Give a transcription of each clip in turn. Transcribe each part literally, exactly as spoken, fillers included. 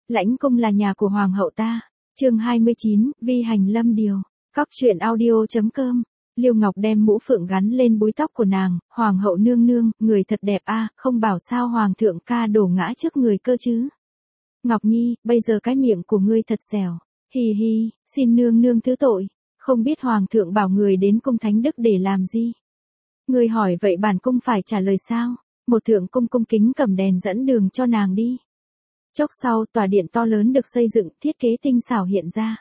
Lãnh cung là nhà của hoàng hậu ta. Chương hai mươi chín, vi hành lâm điều. Cóc truyện audio chấm com. Liêu Ngọc đem mũ phượng gắn lên búi tóc của nàng, hoàng hậu nương nương, người thật đẹp a, không bảo sao hoàng thượng ca đổ ngã trước người cơ chứ. Ngọc Nhi, bây giờ cái miệng của ngươi thật dẻo. Hì hì, xin nương nương thứ tội, không biết hoàng thượng bảo người đến cung thánh đức để làm gì. Ngươi hỏi vậy bản cung phải trả lời sao? Một thượng cung cung kính cầm đèn dẫn đường cho nàng đi. Chốc sau, tòa điện to lớn được xây dựng, thiết kế tinh xảo hiện ra.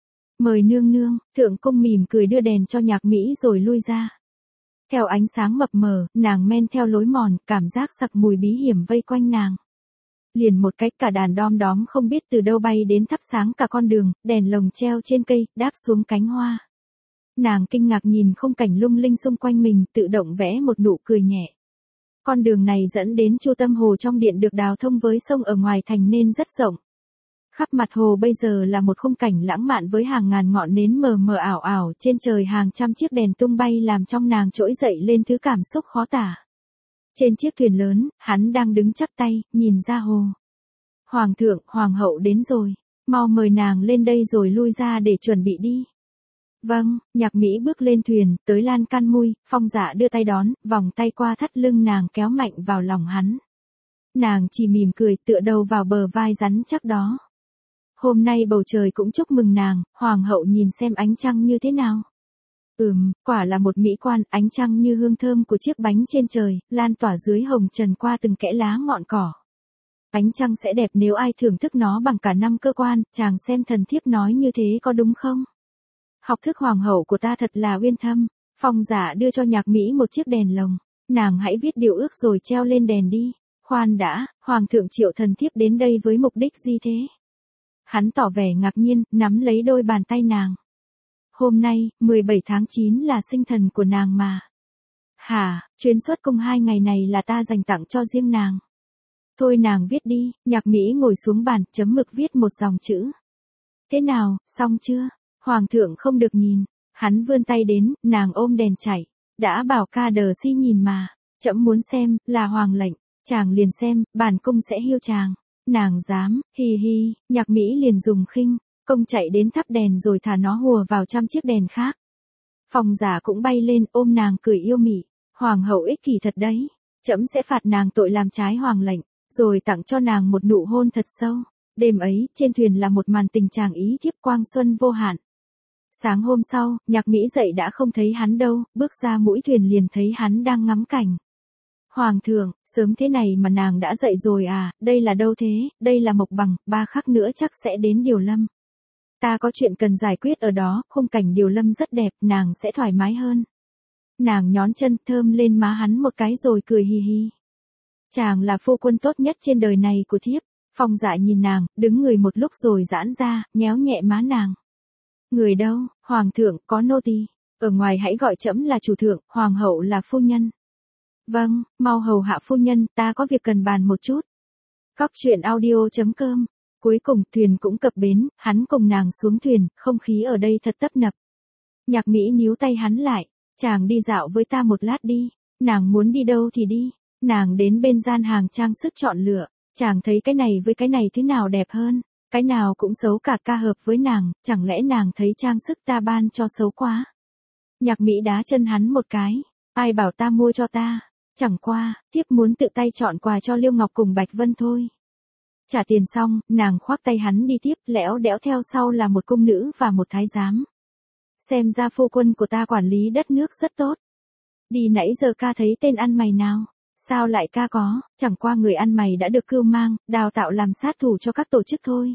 Mời nương nương, thượng cung mỉm cười đưa đèn cho Nhạc Mỹ rồi lui ra. Theo ánh sáng mập mờ, nàng men theo lối mòn, cảm giác sặc mùi bí hiểm vây quanh nàng. Liền một cách cả đàn đom đóm không biết từ đâu bay đến thắp sáng cả con đường, đèn lồng treo trên cây, đáp xuống cánh hoa. Nàng kinh ngạc nhìn khung cảnh lung linh xung quanh mình, tự động vẽ một nụ cười nhẹ. Con đường này dẫn đến Chu Tâm Hồ trong điện được đào thông với sông ở ngoài thành nên rất rộng. Khắp mặt hồ bây giờ là một khung cảnh lãng mạn với hàng ngàn ngọn nến mờ mờ ảo ảo, trên trời hàng trăm chiếc đèn tung bay làm trong nàng trỗi dậy lên thứ cảm xúc khó tả. Trên chiếc thuyền lớn, hắn đang đứng chắp tay, nhìn ra hồ. Hoàng thượng, hoàng hậu đến rồi, mau mời nàng lên đây rồi lui ra để chuẩn bị đi. Vâng, Nhạc Mỹ bước lên thuyền, tới lan can mui, Phong Dạ đưa tay đón, vòng tay qua thắt lưng nàng kéo mạnh vào lòng hắn. Nàng chỉ mỉm cười tựa đầu vào bờ vai rắn chắc đó. Hôm nay bầu trời cũng chúc mừng nàng, hoàng hậu nhìn xem ánh trăng như thế nào. Ừm, quả là một mỹ quan, ánh trăng như hương thơm của chiếc bánh trên trời, lan tỏa dưới hồng trần qua từng kẽ lá ngọn cỏ. Ánh trăng sẽ đẹp nếu ai thưởng thức nó bằng cả năm cơ quan, chàng xem thần thiếp nói như thế có đúng không? Học thức hoàng hậu của ta thật là uyên thâm. Phong Dạ đưa cho Nhạc Mỹ một chiếc đèn lồng. Nàng hãy viết điều ước rồi treo lên đèn đi. Khoan đã, hoàng thượng triệu thần thiếp đến đây với mục đích gì thế? Hắn tỏ vẻ ngạc nhiên, nắm lấy đôi bàn tay nàng. Hôm nay, mười bảy tháng chín là sinh thần của nàng mà. Hả, chuyến xuất cung hai ngày này là ta dành tặng cho riêng nàng. Thôi nàng viết đi. Nhạc Mỹ ngồi xuống bàn, chấm mực viết một dòng chữ. Thế nào, xong chưa? Hoàng thượng không được nhìn. Hắn vươn tay đến, nàng ôm đèn chạy. Đã bảo ca đờ si nhìn mà. Trẫm muốn xem, là hoàng lệnh. Chàng liền xem, bản cung sẽ hiêu chàng. Nàng dám, hi hi, Nhạc Mỹ liền dùng khinh. Công chạy đến thắp đèn rồi thả nó hùa vào trăm chiếc đèn khác. Phong Dạ cũng bay lên ôm nàng cười yêu mị. Hoàng hậu ích kỷ thật đấy. Trẫm sẽ phạt nàng tội làm trái hoàng lệnh, rồi tặng cho nàng một nụ hôn thật sâu. Đêm ấy, trên thuyền là một màn tình chàng ý thiếp quang xuân vô hạn. Sáng hôm sau, Nhạc Mỹ dậy đã không thấy hắn đâu, bước ra mũi thuyền liền thấy hắn đang ngắm cảnh. Hoàng thượng, sớm thế này mà nàng đã dậy rồi à, đây là đâu thế, đây là Mộc Bằng, ba khắc nữa chắc sẽ đến Điều Lâm. Ta có chuyện cần giải quyết ở đó, khung cảnh Điều Lâm rất đẹp, nàng sẽ thoải mái hơn. Nàng nhón chân thơm lên má hắn một cái rồi cười hì hì. Chàng là phu quân tốt nhất trên đời này của thiếp. Phong Dạ nhìn nàng, đứng người một lúc rồi giãn ra, nhéo nhẹ má nàng. Người đâu, hoàng thượng, có nô tỳ. Ở ngoài hãy gọi trẫm là chủ thượng, hoàng hậu là phu nhân. Vâng, mau hầu hạ phu nhân, ta có việc cần bàn một chút. Cóc truyện audio chấm com. Cuối cùng, thuyền cũng cập bến, hắn cùng nàng xuống thuyền, không khí ở đây thật tấp nập. Nhạc Mỹ níu tay hắn lại, chàng đi dạo với ta một lát đi. Nàng muốn đi đâu thì đi. Nàng đến bên gian hàng trang sức chọn lựa, chàng thấy cái này với cái này thế nào đẹp hơn, cái nào cũng xấu cả ca hợp với nàng, chẳng lẽ nàng thấy trang sức ta ban cho xấu quá. Nhạc Mỹ đá chân hắn một cái, ai bảo ta mua cho ta, chẳng qua, thiếp muốn tự tay chọn quà cho Liêu Ngọc cùng Bạch Vân thôi. Trả tiền xong, nàng khoác tay hắn đi tiếp, lẽo đẽo theo sau là một cung nữ và một thái giám. Xem ra phu quân của ta quản lý đất nước rất tốt. Đi nãy giờ ca thấy tên ăn mày nào? Sao lại ca có, chẳng qua người ăn mày đã được cưu mang, đào tạo làm sát thủ cho các tổ chức thôi.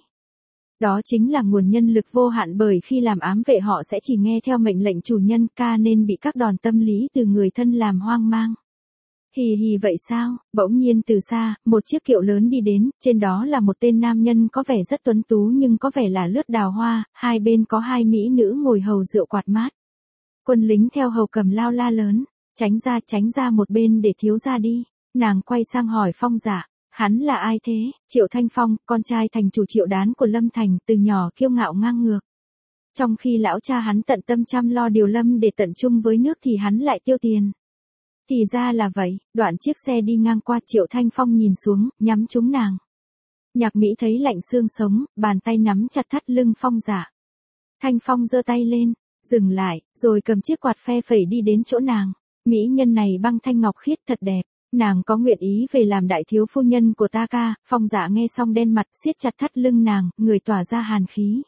Đó chính là nguồn nhân lực vô hạn bởi khi làm ám vệ họ sẽ chỉ nghe theo mệnh lệnh chủ nhân, ca nên bị các đòn tâm lý từ người thân làm hoang mang. Hì hì vậy sao, bỗng nhiên từ xa, một chiếc kiệu lớn đi đến, trên đó là một tên nam nhân có vẻ rất tuấn tú nhưng có vẻ là lướt đào hoa, hai bên có hai mỹ nữ ngồi hầu rượu quạt mát. Quân lính theo hầu cầm lao la lớn. Tránh ra tránh ra một bên để thiếu ra đi. Nàng quay sang hỏi Phong Dạ, hắn là ai thế? Triệu Thanh Phong, con trai thành chủ Triệu Đán của Lâm Thành, từ nhỏ kiêu ngạo ngang ngược. Trong khi lão cha hắn tận tâm chăm lo Điều Lâm để tận chung với nước thì hắn lại tiêu tiền. Thì ra là vậy, đoạn chiếc xe đi ngang qua Triệu Thanh Phong nhìn xuống, nhắm trúng nàng. Nhạc Mỹ thấy lạnh xương sống, bàn tay nắm chặt thắt lưng Phong Dạ. Thanh Phong giơ tay lên, dừng lại, rồi cầm chiếc quạt phe phẩy đi đến chỗ nàng. Mỹ nhân này băng thanh ngọc khiết thật đẹp, nàng có nguyện ý về làm đại thiếu phu nhân của ta ca? Phong Dạ nghe xong đen mặt, siết chặt thắt lưng nàng, người tỏa ra hàn khí.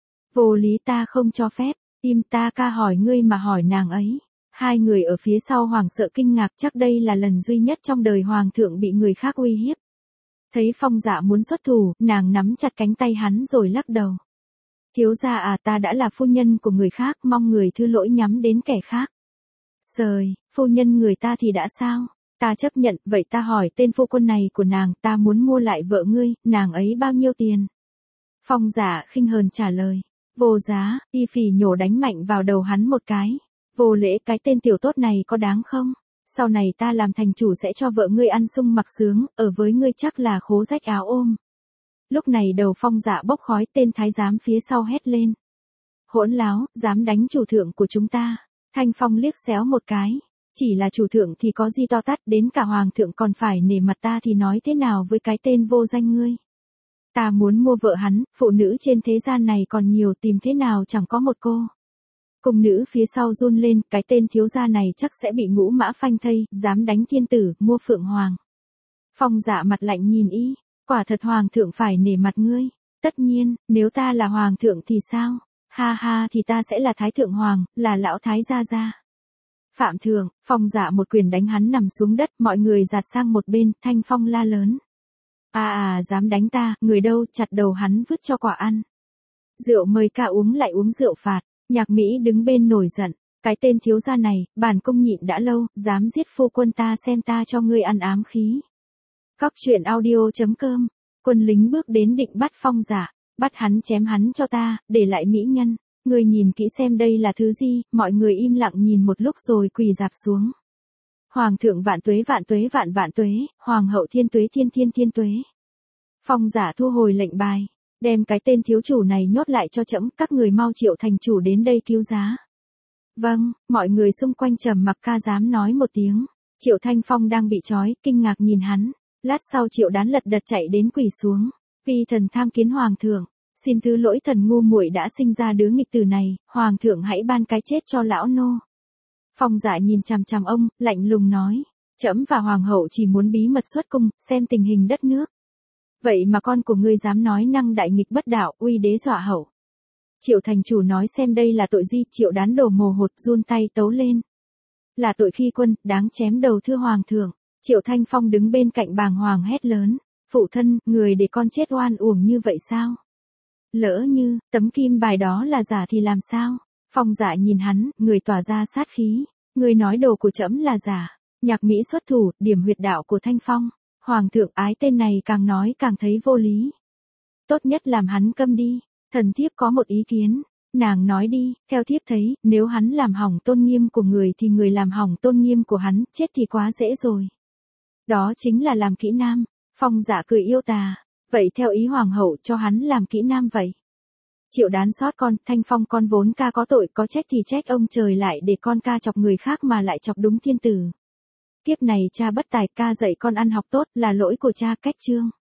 Vô lý, ta không cho phép, im, ta ca hỏi ngươi mà hỏi nàng ấy. Hai người ở phía sau hoảng sợ kinh ngạc, chắc đây là lần duy nhất trong đời hoàng thượng bị người khác uy hiếp. Thấy Phong Dạ muốn xuất thủ, nàng nắm chặt cánh tay hắn rồi lắc đầu. Thiếu gia à, ta đã là phu nhân của người khác, mong người thứ lỗi nhắm đến kẻ khác. Sời, phu nhân người ta thì đã sao? Ta chấp nhận, vậy ta hỏi tên phu quân này của nàng, ta muốn mua lại vợ ngươi, nàng ấy bao nhiêu tiền? Phong Dạ khinh hờn trả lời. Vô giá, y phì nhổ đánh mạnh vào đầu hắn một cái. Vô lễ, cái tên tiểu tốt này có đáng không? Sau này ta làm thành chủ sẽ cho vợ ngươi ăn sung mặc sướng, ở với ngươi chắc là khố rách áo ôm. Lúc này đầu Phong Dạ bốc khói, tên thái giám phía sau hét lên. Hỗn láo, dám đánh chủ thượng của chúng ta. Thanh Phong liếc xéo một cái. Chỉ là chủ thượng thì có gì to tát, đến cả hoàng thượng còn phải nể mặt ta thì nói thế nào với cái tên vô danh ngươi. Ta muốn mua vợ hắn, phụ nữ trên thế gian này còn nhiều, tìm thế nào chẳng có một cô. Cung nữ phía sau run lên, cái tên thiếu gia này chắc sẽ bị ngũ mã phanh thây, dám đánh thiên tử, mua phượng hoàng. Phong Dạ mặt lạnh nhìn y, quả thật hoàng thượng phải nể mặt ngươi. Tất nhiên, nếu ta là hoàng thượng thì sao? Ha ha, thì ta sẽ là thái thượng hoàng, là lão thái gia gia. Phạm thượng, Phong Dạ một quyền đánh hắn nằm xuống đất, mọi người giạt sang một bên, Thanh Phong la lớn. À à, dám đánh ta, người đâu, chặt đầu hắn vứt cho quả ăn. Rượu mời ca uống lại uống rượu phạt. Nhạc Mỹ đứng bên nổi giận, cái tên thiếu gia này, bản cung nhịn đã lâu, dám giết phu quân ta, xem ta cho ngươi ăn ám khí. Cóc truyện audio chấm com, quân lính bước đến định bắt Phong Dạ, bắt hắn chém hắn cho ta, để lại mỹ nhân, ngươi nhìn kỹ xem đây là thứ gì, mọi người im lặng nhìn một lúc rồi quỳ rạp xuống. Hoàng thượng vạn tuế vạn tuế vạn vạn tuế, hoàng hậu thiên tuế thiên thiên thiên tuế. Phong Dạ thu hồi lệnh bài. Đem cái tên thiếu chủ này nhốt lại cho trẫm, các người mau triệu thành chủ đến đây cứu giá. Vâng, mọi người xung quanh trầm mặc, ca dám nói một tiếng. Triệu Thanh Phong đang bị trói, kinh ngạc nhìn hắn. Lát sau Triệu Đán lật đật chạy đến quỳ xuống. Vi thần tham kiến hoàng thượng, xin thứ lỗi thần ngu muội đã sinh ra đứa nghịch tử này, hoàng thượng hãy ban cái chết cho lão nô. Phong Dạ nhìn chằm chằm ông, lạnh lùng nói. Trẫm và hoàng hậu chỉ muốn bí mật xuất cung, xem tình hình đất nước. Vậy mà con của ngươi dám nói năng đại nghịch bất đạo, uy đế dọa hậu. Triệu thành chủ nói xem đây là tội gì, Triệu Đán đổ mồ hột run tay tấu lên. Là tội khi quân, đáng chém đầu thưa hoàng thượng. Triệu Thanh Phong đứng bên cạnh bàng hoàng hét lớn. Phụ thân, người để con chết oan uổng như vậy sao? Lỡ như, tấm kim bài đó là giả thì làm sao? Phong Dạ nhìn hắn, người tỏa ra sát khí. Người nói đồ của trẫm là giả. Nhạc Mỹ xuất thủ, điểm huyệt đạo của Thanh Phong. Hoàng thượng ái, tên này càng nói càng thấy vô lý. Tốt nhất làm hắn câm đi, thần thiếp có một ý kiến. Nàng nói đi, theo thiếp thấy, nếu hắn làm hỏng tôn nghiêm của người thì người làm hỏng tôn nghiêm của hắn, chết thì quá dễ rồi. Đó chính là làm kỹ nam. Phong Dạ cười yêu tà. Vậy theo ý hoàng hậu cho hắn làm kỹ nam vậy. Triệu Đán xót con, Thanh Phong con vốn ca có tội, có trách thì trách ông trời lại để con ca chọc người khác mà lại chọc đúng thiên tử. Kiếp này cha bất tài, ca dạy con ăn học tốt, là lỗi của cha, cách chương.